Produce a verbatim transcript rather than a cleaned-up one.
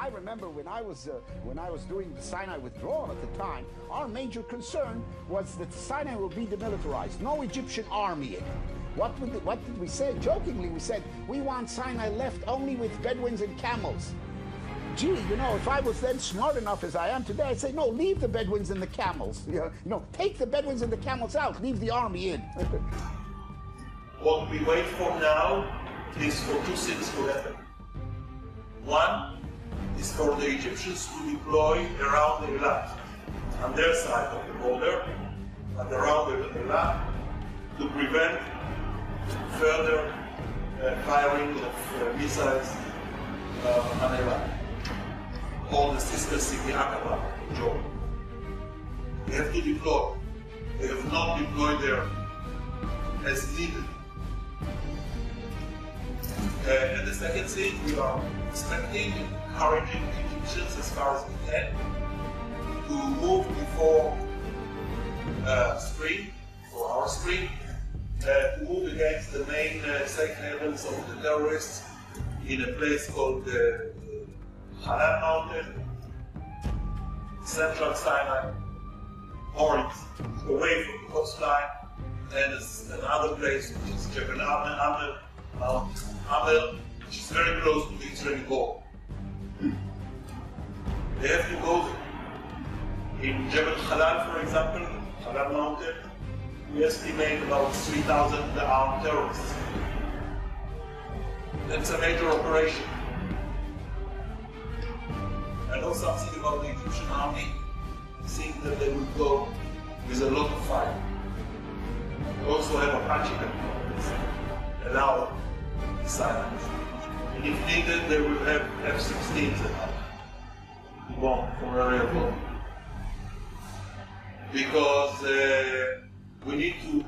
I remember when I was uh, when I was doing the Sinai withdrawal at the time, our major concern was that Sinai will be demilitarized. No Egyptian army in it. What, would, what did we say? Jokingly, we said, we want Sinai left only with Bedouins and camels. Gee, you know, if I was then smart enough as I am today, I'd say, no, leave the Bedouins and the camels. You know, you know take the Bedouins and the camels out, leave the army in. What we wait for now is for two things to happen. One is for the Egyptians to deploy around the Eilat, on their side of the border, and around the Eilat, to prevent further uh, firing of uh, missiles uh, on Eilat. All the sister city Aqaba in Jordan. They have to deploy. They have not deployed there as needed. Uh, and the second thing, we are expecting, encouraging the Egyptians as far as we can to move before uh, spring, for our spring, uh, to move against the main uh, safe havens of the terrorists in a place called uh, Hanan Mountain, Central Sinai, Oryx, away from the coastline, and another place which is Jebel Amel, Mount Amel, which is very close to the Israeli border. They have to go there. In Jebel Halal, for example, Halal Mountain, we estimate about three thousand armed terrorists. That's a major operation. I know something about the Egyptian army. I think that they will go with a lot of fire. They also have Apache helicopters that allow silence. And if needed, they will have F sixteens to bomb from area bomb. Because uh, we need to